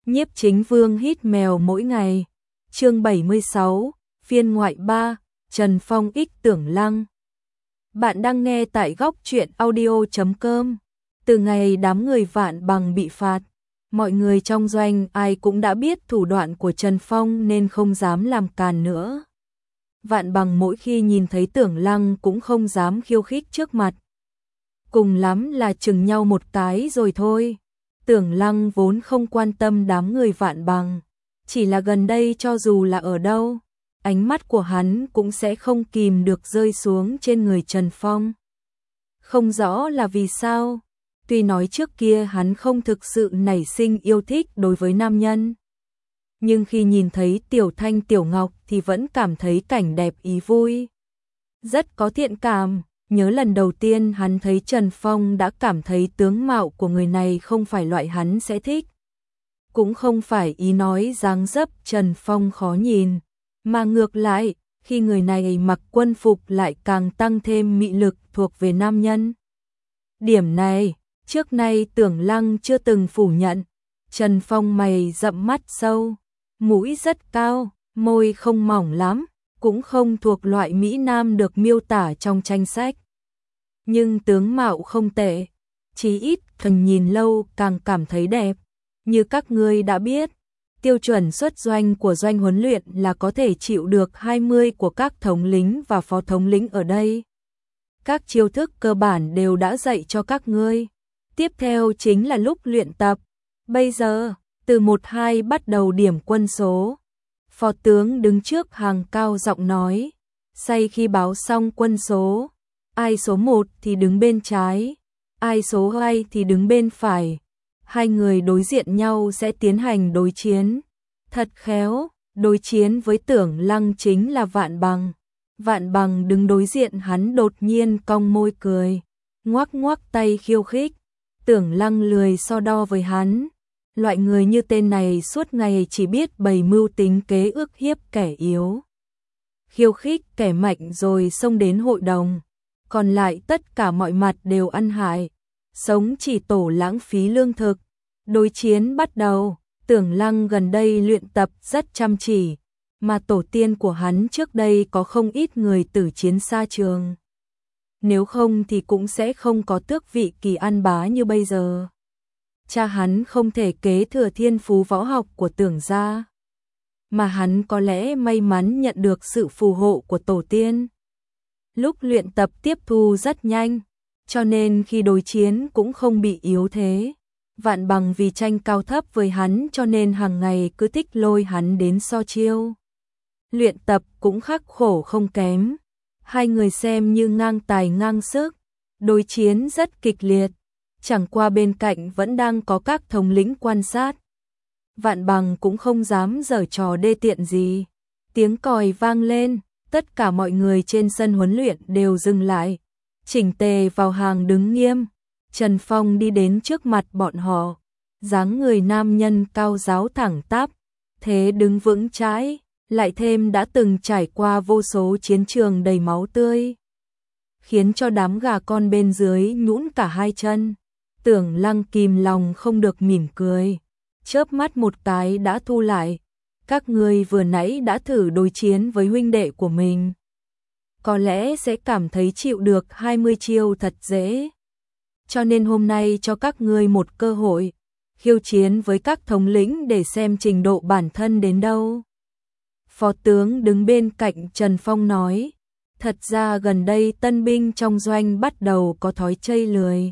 Nhiếp Chính Vương hít mèo mỗi ngày. Chương 76, phiên ngoại 3, Trần Phong ích Tưởng Lăng. Bạn đang nghe tại góc truyện audio.com. Từ ngày đám người Vạn Bằng bị phạt, mọi người trong doanh ai cũng đã biết thủ đoạn của Trần Phong nên không dám làm càn nữa. Vạn Bằng mỗi khi nhìn thấy Tưởng Lăng cũng không dám khiêu khích trước mặt. Cùng lắm là chừng nhau một cái rồi thôi. Tưởng Lăng vốn không quan tâm đám người Vạn Bằng, chỉ là gần đây cho dù là ở đâu, ánh mắt của hắn cũng sẽ không kìm được rơi xuống trên người Trần Phong. Không rõ là vì sao, tuy nói trước kia hắn không thực sự nảy sinh yêu thích đối với nam nhân, nhưng khi nhìn thấy Tiểu Thanh Tiểu Ngọc thì vẫn cảm thấy cảnh đẹp ý vui. Rất có thiện cảm. Nhớ lần đầu tiên hắn thấy Trần Phong đã cảm thấy tướng mạo của người này không phải loại hắn sẽ thích. Cũng không phải ý nói dáng dấp Trần Phong khó nhìn, mà ngược lại, khi người này mặc quân phục lại càng tăng thêm mị lực thuộc về nam nhân. Điểm này, trước nay Tưởng Lăng chưa từng phủ nhận. Trần Phong mày rậm mắt sâu, mũi rất cao, môi không mỏng lắm, cũng không thuộc loại Mỹ Nam được miêu tả trong tranh sách. Nhưng tướng mạo không tệ, chí ít thần nhìn lâu càng cảm thấy đẹp. Như các ngươi đã biết, tiêu chuẩn xuất doanh của doanh huấn luyện là có thể chịu được 20 của các thống lĩnh và phó thống lĩnh ở đây. Các chiêu thức cơ bản đều đã dạy cho các ngươi. Tiếp theo chính là lúc luyện tập. Bây giờ, từ 1-2 bắt đầu điểm quân số. Phó tướng đứng trước hàng cao giọng nói, say khi báo xong quân số, ai số 1 thì đứng bên trái, ai số 2 thì đứng bên phải. Hai người đối diện nhau sẽ tiến hành đối chiến. Thật khéo, đối chiến với Tưởng Lăng chính là Vạn Bằng. Vạn Bằng đứng đối diện hắn đột nhiên cong môi cười, ngoắc ngoắc tay khiêu khích. Tưởng Lăng lười so đo với hắn. Loại người như tên này suốt ngày chỉ biết bày mưu tính kế ức hiếp kẻ yếu, khiêu khích kẻ mạnh rồi xông đến hội đồng. Còn lại tất cả mọi mặt đều ăn hại, sống chỉ tổ lãng phí lương thực. Đối chiến bắt đầu. Tưởng Lăng gần đây luyện tập rất chăm chỉ, mà tổ tiên của hắn trước đây có không ít người tử chiến xa trường. Nếu không thì cũng sẽ không có tước vị Kỳ An Bá như bây giờ. Cha hắn không thể kế thừa thiên phú võ học của Tưởng gia, mà hắn có lẽ may mắn nhận được sự phù hộ của tổ tiên. Lúc luyện tập tiếp thu rất nhanh, cho nên khi đối chiến cũng không bị yếu thế. Vạn Bằng vì tranh cao thấp với hắn cho nên hàng ngày cứ thích lôi hắn đến so chiêu. Luyện tập cũng khắc khổ không kém. Hai người xem như ngang tài ngang sức, đối chiến rất kịch liệt. Chẳng qua bên cạnh vẫn đang có các thống lĩnh quan sát. Vạn Bằng cũng không dám giở trò đê tiện gì. Tiếng còi vang lên, tất cả mọi người trên sân huấn luyện đều dừng lại, chỉnh tề vào hàng đứng nghiêm. Trần Phong đi đến trước mặt bọn họ, dáng người nam nhân cao ráo thẳng tắp, thế đứng vững chãi, lại thêm đã từng trải qua vô số chiến trường đầy máu tươi, khiến cho đám gà con bên dưới nhũn cả hai chân. Tưởng Lăng kìm lòng không được mỉm cười, chớp mắt một cái đã thu lại. Các ngươi vừa nãy đã thử đối chiến với huynh đệ của mình, có lẽ sẽ cảm thấy chịu được 20 chiêu thật dễ. Cho nên hôm nay cho các ngươi một cơ hội, khiêu chiến với các thống lĩnh để xem trình độ bản thân đến đâu. Phó tướng đứng bên cạnh Trần Phong nói, thật ra gần đây tân binh trong doanh bắt đầu có thói chây lười.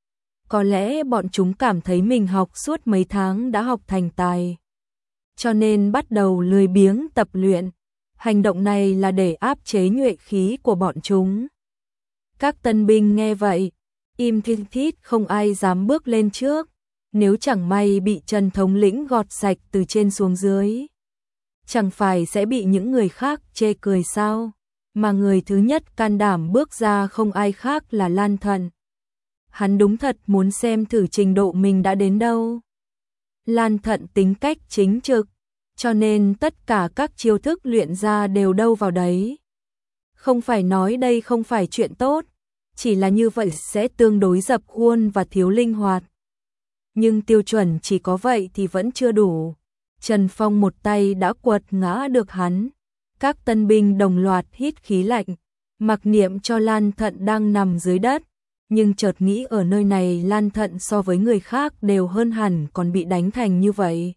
Có lẽ bọn chúng cảm thấy mình học suốt mấy tháng đã học thành tài, cho nên bắt đầu lười biếng tập luyện. Hành động này là để áp chế nhuệ khí của bọn chúng. Các tân binh nghe vậy, im thiên thít không ai dám bước lên trước. Nếu chẳng may bị Trần thống lĩnh gọt sạch từ trên xuống dưới, chẳng phải sẽ bị những người khác chê cười sao? Mà người thứ nhất can đảm bước ra không ai khác là Lan Thận. Hắn đúng thật muốn xem thử trình độ mình đã đến đâu. Lan Thận tính cách chính trực, cho nên tất cả các chiêu thức luyện ra đều đâu vào đấy. Không phải nói đây không phải chuyện tốt, chỉ là như vậy sẽ tương đối dập khuôn và thiếu linh hoạt. nhưng tiêu chuẩn chỉ có vậy thì vẫn chưa đủ. Trần Phong một tay đã quật ngã được hắn. Các tân binh đồng loạt hít khí lạnh, mặc niệm cho Lan Thận đang nằm dưới đất, nhưng chợt nghĩ ở nơi này Lan Thận so với người khác đều hơn hẳn, còn bị đánh thành như vậy.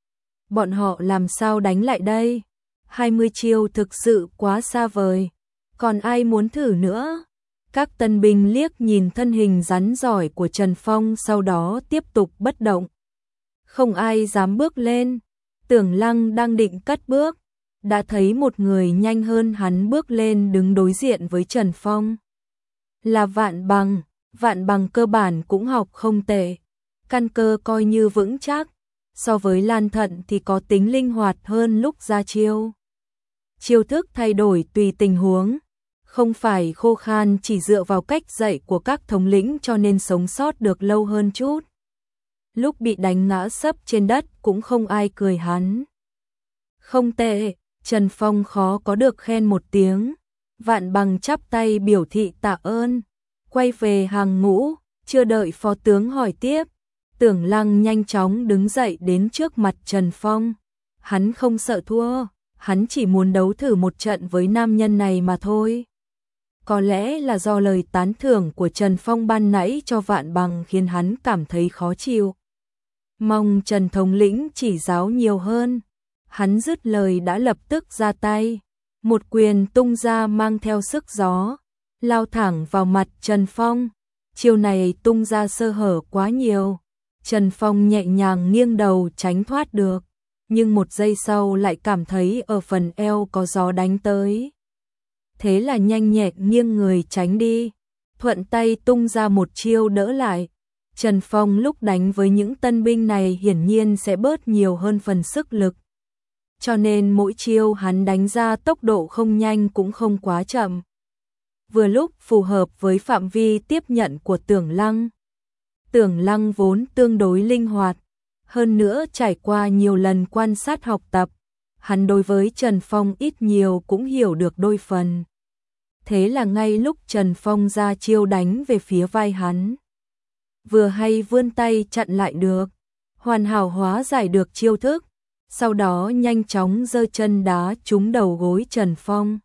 Bọn họ làm sao đánh lại đây? 20 chiêu thực sự quá xa vời, còn ai muốn thử nữa? Các tân binh liếc nhìn thân hình rắn giỏi của Trần Phong, sau đó tiếp tục bất động. Không ai dám bước lên. Tưởng Lăng đang định cất bước, đã thấy một người nhanh hơn hắn bước lên đứng đối diện với Trần Phong. Là Vạn Bằng. Vạn Bằng cơ bản cũng học không tệ, căn cơ coi như vững chắc, so với Lan Thận thì có tính linh hoạt hơn lúc ra chiêu. Chiêu thức thay đổi tùy tình huống, không phải khô khan chỉ dựa vào cách dạy của các thống lĩnh cho nên sống sót được lâu hơn chút. Lúc bị đánh ngã sấp trên đất cũng không ai cười hắn. Không tệ, Trần Phong khó có được khen một tiếng. Vạn Bằng chắp tay biểu thị tạ ơn, quay về hàng ngũ, chưa đợi phó tướng hỏi tiếp. Tưởng Lăng nhanh chóng đứng dậy đến trước mặt Trần Phong. Hắn không sợ thua, hắn chỉ muốn đấu thử một trận với nam nhân này mà thôi. Có lẽ là do lời tán thưởng của Trần Phong ban nãy cho Vạn Bằng khiến hắn cảm thấy khó chịu. Mong Trần thống lĩnh chỉ giáo nhiều hơn. Hắn dứt lời đã lập tức ra tay. Một quyền tung ra mang theo sức gió, lao thẳng vào mặt Trần Phong. Chiêu này tung ra sơ hở quá nhiều. Trần Phong nhẹ nhàng nghiêng đầu tránh thoát được, nhưng một giây sau lại cảm thấy ở phần eo có gió đánh tới. Thế là nhanh nhẹn nghiêng người tránh đi, thuận tay tung ra một chiêu đỡ lại. Trần Phong lúc đánh với những tân binh này hiển nhiên sẽ bớt nhiều hơn phần sức lực, cho nên mỗi chiêu hắn đánh ra tốc độ không nhanh cũng không quá chậm, vừa lúc phù hợp với phạm vi tiếp nhận của Tưởng Lăng. Tưởng Lăng vốn tương đối linh hoạt, hơn nữa trải qua nhiều lần quan sát học tập, hắn đối với Trần Phong ít nhiều cũng hiểu được đôi phần. Thế là ngay lúc Trần Phong ra chiêu đánh về phía vai hắn, vừa hay vươn tay chặn lại được, hoàn hảo hóa giải được chiêu thức, sau đó nhanh chóng giơ chân đá trúng đầu gối Trần Phong.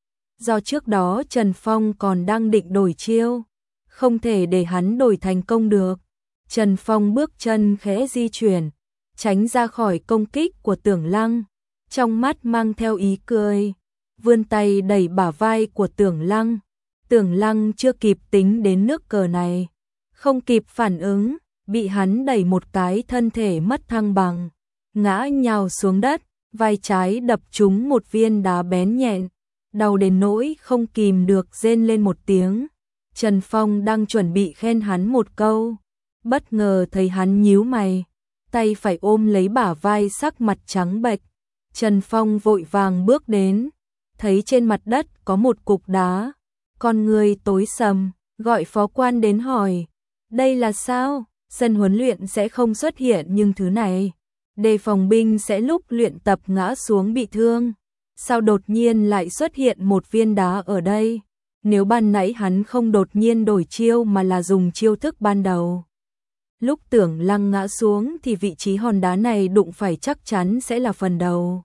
Do trước đó Trần Phong còn đang định đổi chiêu, không thể để hắn đổi thành công được. Trần Phong bước chân khẽ di chuyển, tránh ra khỏi công kích của Tưởng Lăng, trong mắt mang theo ý cười, vươn tay đẩy bả vai của Tưởng Lăng. Tưởng Lăng chưa kịp tính đến nước cờ này, không kịp phản ứng, bị hắn đẩy một cái thân thể mất thăng bằng, ngã nhào xuống đất, vai trái đập trúng một viên đá bén nhẹn, đau đến nỗi không kìm được rên lên một tiếng. Trần Phong đang chuẩn bị khen hắn một câu, bất ngờ thấy hắn nhíu mày, tay phải ôm lấy bả vai, sắc mặt trắng bệch. Trần Phong vội vàng bước đến, thấy trên mặt đất có một cục đá, con người tối sầm, gọi phó quan đến hỏi, đây là sao? Sân huấn luyện sẽ không xuất hiện nhưng thứ này, đề phòng binh sẽ lúc luyện tập ngã xuống bị thương, sao đột nhiên lại xuất hiện một viên đá ở đây? Nếu ban nãy hắn không đột nhiên đổi chiêu mà là dùng chiêu thức ban đầu, lúc Tưởng Lăng ngã xuống thì vị trí hòn đá này đụng phải chắc chắn sẽ là phần đầu.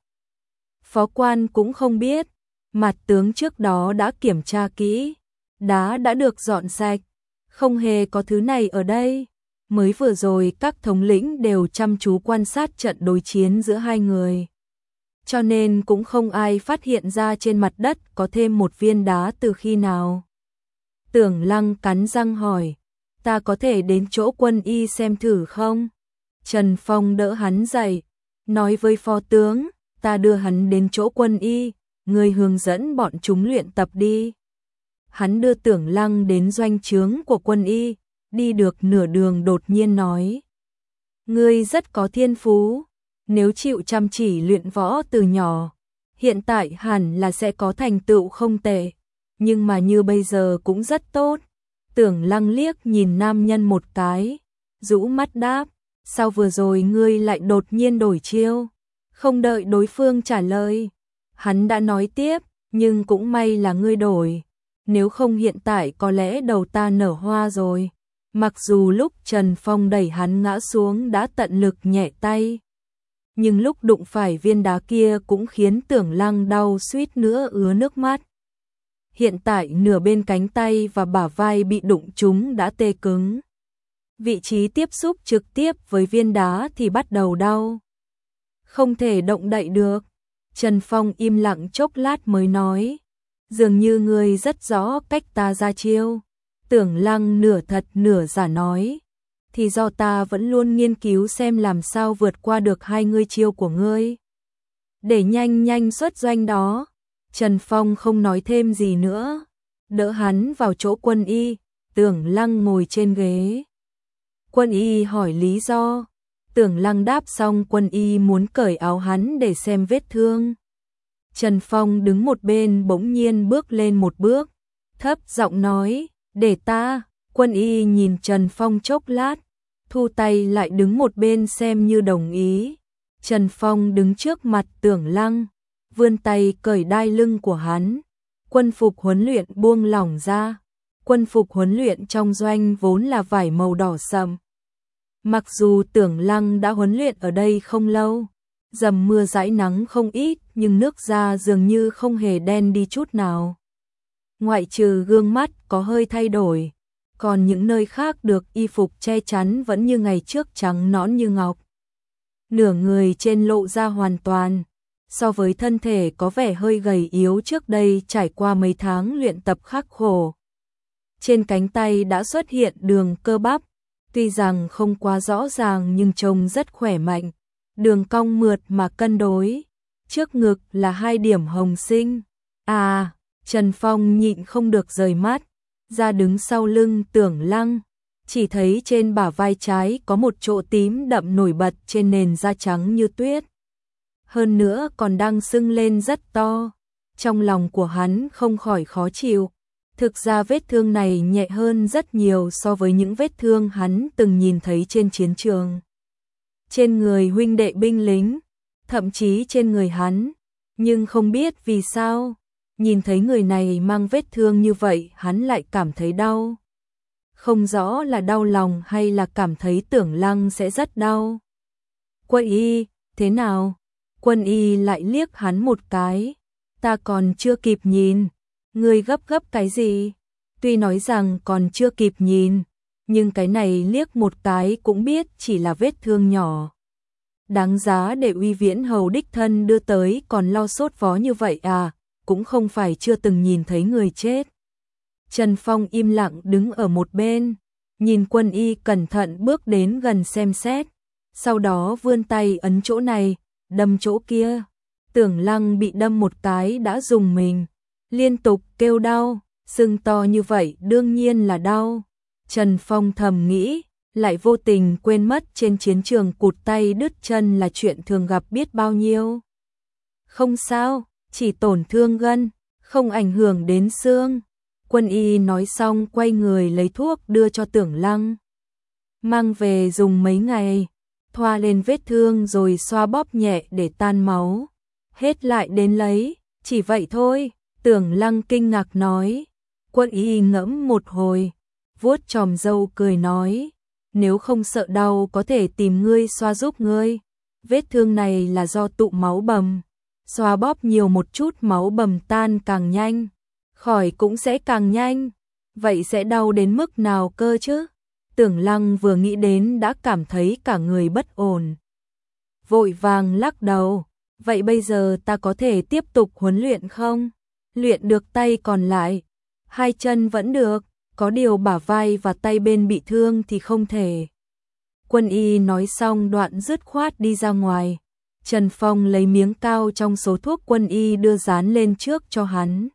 Phó quan cũng không biết, mặt tướng trước đó đã kiểm tra kỹ, đá đã được dọn sạch, không hề có thứ này ở đây. Mới vừa rồi các thống lĩnh đều chăm chú quan sát trận đối chiến giữa hai người, cho nên cũng không ai phát hiện ra trên mặt đất có thêm một viên đá từ khi nào. Tưởng Lăng cắn răng hỏi, ta có thể đến chỗ quân y xem thử không? Trần Phong đỡ hắn dậy, nói với phó tướng, ta đưa hắn đến chỗ quân y, người hướng dẫn bọn chúng luyện tập đi. Hắn đưa Tưởng Lăng đến doanh trướng của quân y, đi được nửa đường đột nhiên nói, ngươi rất có thiên phú, nếu chịu chăm chỉ luyện võ từ nhỏ, hiện tại hẳn là sẽ có thành tựu không tệ, nhưng mà như bây giờ cũng rất tốt. Tưởng Lăng liếc nhìn nam nhân một cái, rũ mắt đáp, sao vừa rồi ngươi lại đột nhiên đổi chiêu? Không đợi đối phương trả lời, hắn đã nói tiếp, nhưng cũng may là ngươi đổi, nếu không hiện tại có lẽ đầu ta nở hoa rồi. Mặc dù lúc Trần Phong đẩy hắn ngã xuống đã tận lực nhẹ tay, nhưng lúc đụng phải viên đá kia cũng khiến Tưởng Lăng đau suýt nữa ứa nước mắt. Hiện tại nửa bên cánh tay và bả vai bị đụng trúng đã tê cứng. Vị trí tiếp xúc trực tiếp với viên đá thì bắt đầu đau. Không thể động đậy được. Trần Phong im lặng chốc lát mới nói. Dường như ngươi rất rõ cách ta ra chiêu. Tưởng Lăng nửa thật nửa giả nói. Thì do ta vẫn luôn nghiên cứu xem làm sao vượt qua được hai ngươi chiêu của ngươi. Để nhanh nhanh xuất doanh đó. Trần Phong không nói thêm gì nữa. Đỡ hắn vào chỗ Quân Y. Tưởng Lăng ngồi trên ghế. Quân Y hỏi lý do. Tưởng Lăng đáp xong Quân Y muốn cởi áo hắn để xem vết thương. Trần Phong đứng một bên bỗng nhiên bước lên một bước. Thấp giọng nói, để ta. Quân Y nhìn Trần Phong chốc lát. Thu tay lại đứng một bên xem như đồng ý. Trần Phong đứng trước mặt Tưởng Lăng. Vươn tay cởi đai lưng của hắn. Quân phục huấn luyện buông lỏng ra. Quân phục huấn luyện trong doanh vốn là vải màu đỏ sậm. Mặc dù Tưởng Lăng đã huấn luyện ở đây không lâu, dầm mưa dãi nắng không ít, nhưng nước da dường như không hề đen đi chút nào. Ngoại trừ gương mắt có hơi thay đổi, còn những nơi khác được y phục che chắn vẫn như ngày trước trắng nõn như ngọc. Nửa người trên lộ ra hoàn toàn, so với thân thể có vẻ hơi gầy yếu trước đây trải qua mấy tháng luyện tập khắc khổ. Trên cánh tay đã xuất hiện đường cơ bắp, tuy rằng không quá rõ ràng nhưng trông rất khỏe mạnh, đường cong mượt mà cân đối. Trước ngực là 2 điểm hồng sinh. Trần Phong nhịn không được rời mắt, ra đứng sau lưng Tưởng Lăng, chỉ thấy trên bả vai trái có một chỗ tím đậm nổi bật trên nền da trắng như tuyết. Hơn nữa còn đang sưng lên rất to. Trong lòng của hắn không khỏi khó chịu. Thực ra vết thương này nhẹ hơn rất nhiều so với những vết thương hắn từng nhìn thấy trên chiến trường. Trên người huynh đệ binh lính, thậm chí trên người hắn. Nhưng không biết vì sao, nhìn thấy người này mang vết thương như vậy hắn lại cảm thấy đau. Không rõ là đau lòng hay là cảm thấy Tưởng Lăng sẽ rất đau. Quân Y, thế nào? Quân Y lại liếc hắn một cái. Ta còn chưa kịp nhìn. Ngươi gấp gấp cái gì? Tuy nói rằng còn chưa kịp nhìn, nhưng cái này liếc một cái cũng biết chỉ là vết thương nhỏ. Đáng giá để Uy Viễn Hầu đích thân đưa tới còn lo sốt vó như vậy à, cũng không phải chưa từng nhìn thấy người chết. Trần Phong im lặng đứng ở một bên, nhìn Quân Y cẩn thận bước đến gần xem xét, sau đó vươn tay ấn chỗ này, đâm chỗ kia. Tưởng Lăng bị đâm một cái đã rùng mình, liên tục kêu đau, sưng to như vậy đương nhiên là đau. Trần Phong thầm nghĩ, lại vô tình quên mất trên chiến trường cụt tay đứt chân là chuyện thường gặp biết bao nhiêu. Không sao, chỉ tổn thương gân, không ảnh hưởng đến xương. Quân Y nói xong quay người lấy thuốc đưa cho Tưởng Lăng. Mang về dùng mấy ngày, thoa lên vết thương rồi xoa bóp nhẹ để tan máu. Hết lại đến lấy, chỉ vậy thôi. Tưởng Lăng kinh ngạc nói. Quân Y ngẫm một hồi, vuốt chòm râu cười nói. Nếu không sợ đau có thể tìm ngươi xoa giúp ngươi. Vết thương này là do tụ máu bầm. Xoa bóp nhiều một chút máu bầm tan càng nhanh, khỏi cũng sẽ càng nhanh. Vậy sẽ đau đến mức nào cơ chứ? Tưởng Lăng vừa nghĩ đến đã cảm thấy cả người bất ổn. Vội vàng lắc đầu. Vậy bây giờ ta có thể tiếp tục huấn luyện không? Luyện được tay còn lại, 2 chân vẫn được, có điều bả vai và tay bên bị thương thì không thể. Quân Y nói xong đoạn dứt khoát đi ra ngoài. Trần Phong lấy miếng cao trong số thuốc Quân Y đưa dán lên trước cho hắn.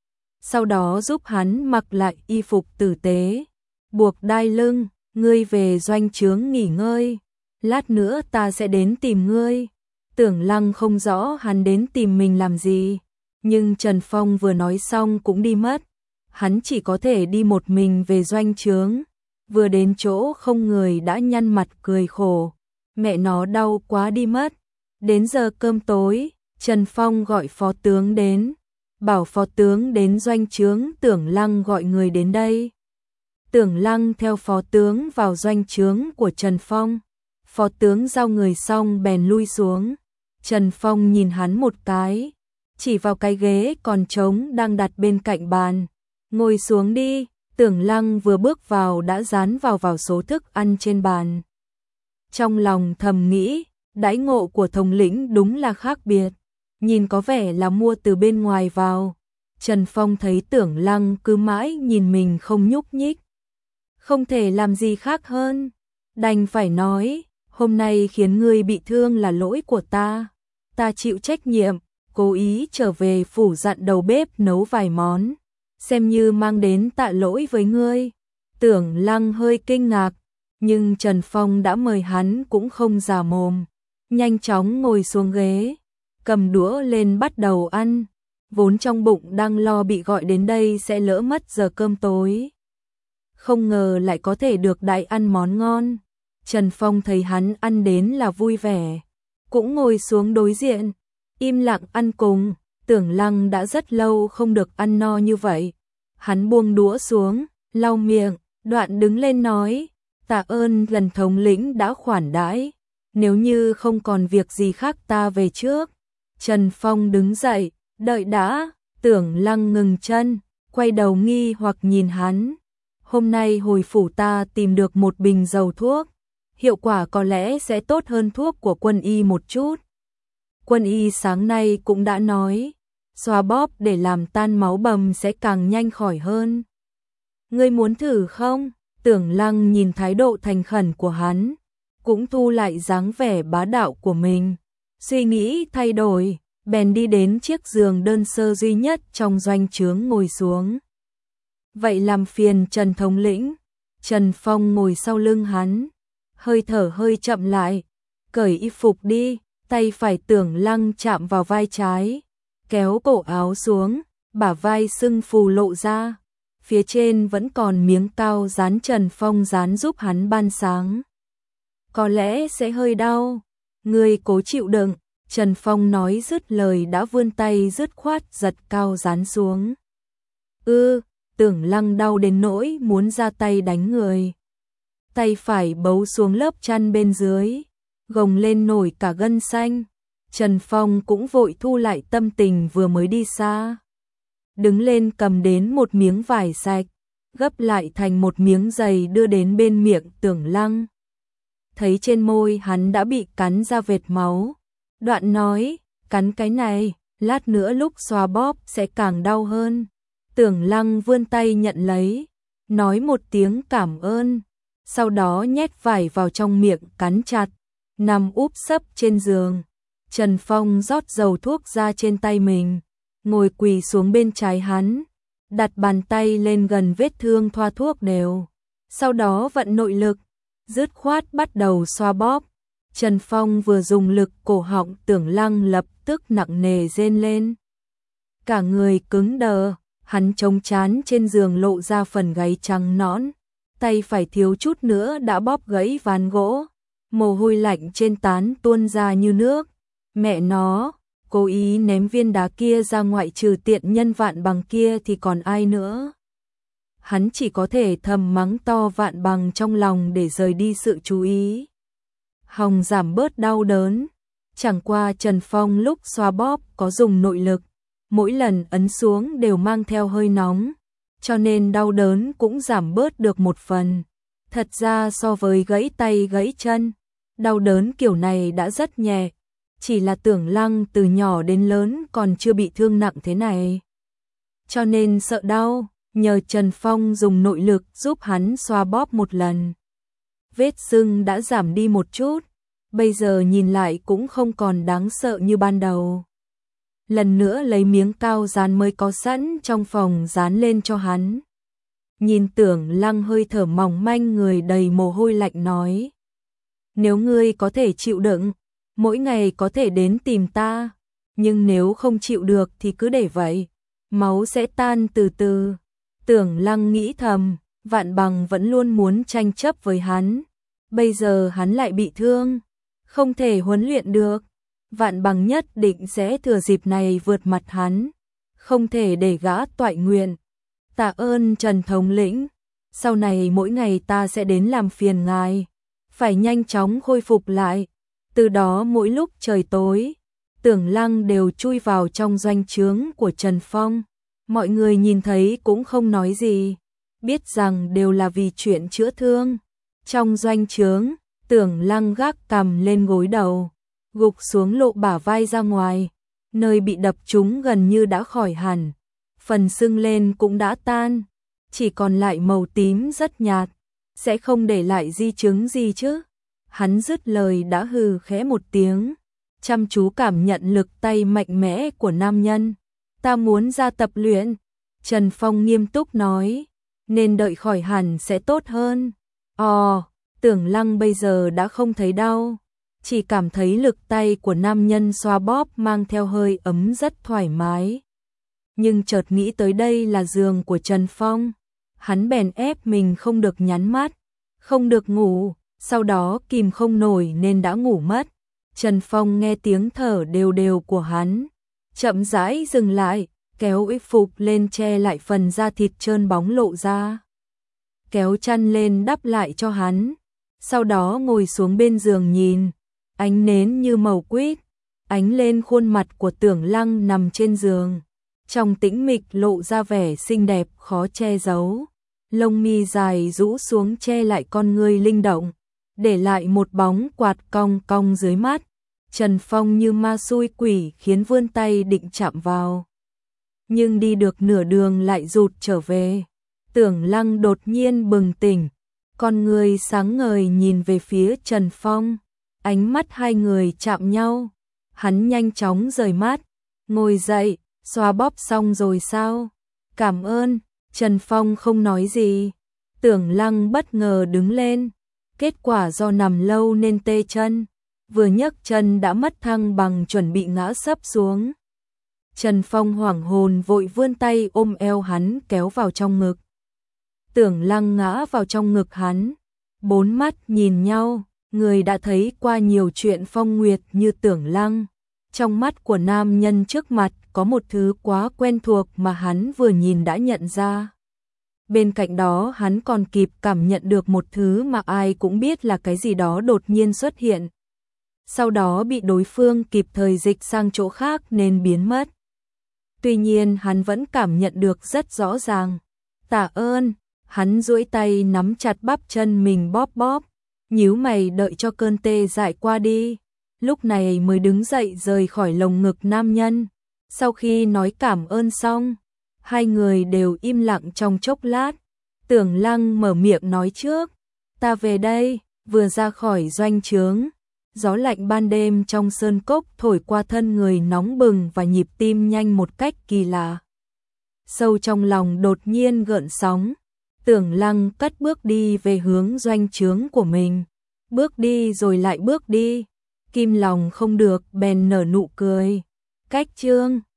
Sau đó giúp hắn mặc lại y phục tử tế, buộc đai lưng, ngươi về doanh trướng nghỉ ngơi, lát nữa ta sẽ đến tìm ngươi. Tưởng Lăng không rõ hắn đến tìm mình làm gì, nhưng Trần Phong vừa nói xong cũng đi mất. Hắn chỉ có thể đi một mình về doanh trướng. Vừa đến chỗ không người đã nhăn mặt cười khổ. Mẹ nó đau quá đi mất. Đến giờ cơm tối, Trần Phong gọi phó tướng đến. Bảo phó tướng đến doanh trướng Tưởng Lăng gọi người đến đây. Tưởng Lăng theo phó tướng vào doanh trướng của Trần Phong. Phó tướng giao người xong bèn lui xuống. Trần Phong nhìn hắn một cái, chỉ vào cái ghế còn trống đang đặt bên cạnh bàn. Ngồi xuống đi. Tưởng Lăng vừa bước vào đã dán vào số thức ăn trên bàn. Trong lòng thầm nghĩ, đãi ngộ của thống lĩnh đúng là khác biệt. Nhìn có vẻ là mua từ bên ngoài vào. Trần Phong thấy Tưởng Lăng cứ mãi nhìn mình không nhúc nhích, không thể làm gì khác hơn, đành phải nói, hôm nay khiến ngươi bị thương là lỗi của ta. Ta chịu trách nhiệm, cố ý trở về phủ dặn đầu bếp nấu vài món, xem như mang đến tạ lỗi với ngươi. Tưởng Lăng hơi kinh ngạc, nhưng Trần Phong đã mời hắn cũng không già mồm, nhanh chóng ngồi xuống ghế, cầm đũa lên bắt đầu ăn, vốn trong bụng đang lo bị gọi đến đây sẽ lỡ mất giờ cơm tối. Không ngờ lại có thể được đãi ăn món ngon. Trần Phong thấy hắn ăn đến là vui vẻ, cũng ngồi xuống đối diện, im lặng ăn cùng. Tưởng Lăng đã rất lâu không được ăn no như vậy. Hắn buông đũa xuống, lau miệng, đoạn đứng lên nói, tạ ơn lần thống lĩnh đã khoản đãi, nếu như không còn việc gì khác ta về trước. Trần Phong đứng dậy, đợi đã. Tưởng Lăng ngừng chân, quay đầu nghi hoặc nhìn hắn. Hôm nay hồi phủ ta tìm được một bình dầu thuốc, hiệu quả có lẽ sẽ tốt hơn thuốc của quân y một chút. Quân y sáng nay cũng đã nói, xoa bóp để làm tan máu bầm sẽ càng nhanh khỏi hơn. Ngươi muốn thử không? Tưởng Lăng nhìn thái độ thành khẩn của hắn, cũng thu lại dáng vẻ bá đạo của mình, suy nghĩ thay đổi, bèn đi đến chiếc giường đơn sơ duy nhất trong doanh trướng ngồi xuống. Vậy làm phiền Trần thống lĩnh. Trần Phong ngồi sau lưng hắn, hơi thở hơi chậm lại, cởi y phục đi. Tay phải Tưởng Lăng chạm vào vai trái, kéo cổ áo xuống, bả vai sưng phù lộ ra, phía trên vẫn còn miếng cao dán Trần Phong dán giúp hắn ban sáng. Có lẽ sẽ hơi đau, ngươi cố chịu đựng. Trần Phong nói dứt lời đã vươn tay dứt khoát giật cao dán xuống. Tưởng Lăng đau đến nỗi muốn ra tay đánh người. Tay phải bấu xuống lớp chăn bên dưới, gồng lên nổi cả gân xanh. Trần Phong cũng vội thu lại tâm tình vừa mới đi xa. Đứng lên cầm đến một miếng vải sạch, gấp lại thành một miếng dày đưa đến bên miệng Tưởng Lăng. Thấy trên môi hắn đã bị cắn ra vệt máu, đoạn nói, cắn cái này, lát nữa lúc xoa bóp sẽ càng đau hơn. Tưởng Lăng vươn tay nhận lấy, nói một tiếng cảm ơn, sau đó nhét vải vào trong miệng cắn chặt, nằm úp sấp trên giường. Trần Phong rót dầu thuốc ra trên tay mình, ngồi quỳ xuống bên trái hắn, đặt bàn tay lên gần vết thương thoa thuốc đều, sau đó vận nội lực, dứt khoát bắt đầu xoa bóp. Trần Phong vừa dùng lực, cổ họng Tưởng Lăng lập tức nặng nề rên lên. Cả người cứng đờ, hắn chống trán trên giường lộ ra phần gáy trắng nõn, tay phải thiếu chút nữa đã bóp gãy ván gỗ, mồ hôi lạnh trên trán tuôn ra như nước. Mẹ nó, cố ý ném viên đá kia ra, ngoại trừ tiện nhân Vạn Bằng kia thì còn ai nữa. Hắn chỉ có thể thầm mắng to Vạn Bằng trong lòng để rời đi sự chú ý, hòng giảm bớt đau đớn. Chẳng qua Trần Phong lúc xoa bóp có dùng nội lực, mỗi lần ấn xuống đều mang theo hơi nóng, cho nên đau đớn cũng giảm bớt được một phần. Thật ra so với gãy tay gãy chân, đau đớn kiểu này đã rất nhẹ, chỉ là Tưởng Lăng từ nhỏ đến lớn còn chưa bị thương nặng thế này, cho nên sợ đau, nhờ Trần Phong dùng nội lực giúp hắn xoa bóp một lần. Vết sưng đã giảm đi một chút, bây giờ nhìn lại cũng không còn đáng sợ như ban đầu. Lần nữa lấy miếng cao dán mới có sẵn trong phòng dán lên cho hắn. Nhìn Tưởng Lăng hơi thở mỏng manh, người đầy mồ hôi lạnh nói, nếu ngươi có thể chịu đựng, mỗi ngày có thể đến tìm ta, nhưng nếu không chịu được thì cứ để vậy, máu sẽ tan từ từ. Tưởng Lăng nghĩ thầm, Vạn Bằng vẫn luôn muốn tranh chấp với hắn, bây giờ hắn lại bị thương, không thể huấn luyện được. Vạn Bằng nhất định sẽ thừa dịp này vượt mặt hắn, không thể để gã toại nguyện. Tạ ơn Trần thống lĩnh. sau này mỗi ngày ta sẽ đến làm phiền ngài, phải nhanh chóng khôi phục lại. Từ đó mỗi lúc trời tối, Tưởng Lăng đều chui vào trong doanh trướng của Trần Phong. Mọi người nhìn thấy cũng không nói gì, biết rằng đều là vì chuyện chữa thương. Trong doanh trướng, Tưởng Lăng gác cằm lên gối đầu, gục xuống lộ bả vai ra ngoài, nơi bị đập trúng gần như đã khỏi hẳn, phần sưng lên cũng đã tan, chỉ còn lại màu tím rất nhạt, sẽ không để lại di chứng gì chứ. Hắn dứt lời đã hừ khẽ một tiếng, chăm chú cảm nhận lực tay mạnh mẽ của nam nhân. Ta muốn ra tập luyện, Trần Phong nghiêm túc nói, nên đợi khỏi hẳn sẽ tốt hơn. Tưởng Lăng bây giờ đã không thấy đau, chỉ cảm thấy lực tay của nam nhân xoa bóp mang theo hơi ấm rất thoải mái. Nhưng chợt nghĩ tới đây là giường của Trần Phong, hắn bèn ép mình không được nhắm mắt, không được ngủ, sau đó kìm không nổi nên đã ngủ mất. Trần Phong nghe tiếng thở đều đều của hắn, chậm rãi dừng lại, kéo y phục lên che lại phần da thịt trơn bóng lộ ra, kéo chăn lên đắp lại cho hắn, sau đó ngồi xuống bên giường nhìn, ánh nến như màu quýt ánh lên khuôn mặt của Tưởng Lăng nằm trên giường, trong tĩnh mịch lộ ra vẻ xinh đẹp khó che giấu, lông mi dài rũ xuống che lại con ngươi linh động, để lại một bóng quạt cong cong dưới mắt. Trần Phong như ma xui quỷ khiến vươn tay định chạm vào, nhưng đi được nửa đường lại rụt trở về. Tưởng Lăng đột nhiên bừng tỉnh, con người sáng ngời nhìn về phía Trần Phong, ánh mắt hai người chạm nhau, hắn nhanh chóng rời mắt, ngồi dậy, xoa bóp xong rồi sao? Cảm ơn. Trần Phong không nói gì. Tưởng Lăng bất ngờ đứng lên, kết quả do nằm lâu nên tê chân, vừa nhấc chân đã mất thăng bằng chuẩn bị ngã sấp xuống. Trần Phong hoảng hồn vội vươn tay ôm eo hắn kéo vào trong ngực. Tưởng Lăng ngã vào trong ngực hắn, bốn mắt nhìn nhau, người đã thấy qua nhiều chuyện phong nguyệt như Tưởng Lăng. Trong mắt của nam nhân trước mặt có một thứ quá quen thuộc mà hắn vừa nhìn đã nhận ra. Bên cạnh đó hắn còn kịp cảm nhận được một thứ mà ai cũng biết là cái gì đó đột nhiên xuất hiện. Sau đó bị đối phương kịp thời dịch sang chỗ khác nên biến mất. Tuy nhiên hắn vẫn cảm nhận được rất rõ ràng. Tạ ơn, hắn duỗi tay nắm chặt bắp chân mình bóp bóp, nhíu mày đợi cho cơn tê dại qua đi. Lúc này mới đứng dậy rời khỏi lồng ngực nam nhân. Sau khi nói cảm ơn xong, hai người đều im lặng trong chốc lát. Tưởng Lăng mở miệng nói trước, ta về đây. Vừa ra khỏi doanh trướng, gió lạnh ban đêm trong sơn cốc thổi qua thân người nóng bừng và nhịp tim nhanh một cách kỳ lạ. Sâu trong lòng đột nhiên gợn sóng, Tưởng Lăng cất bước đi về hướng doanh trướng của mình. Bước đi rồi lại bước đi, kim lòng không được bèn nở nụ cười. Cách chương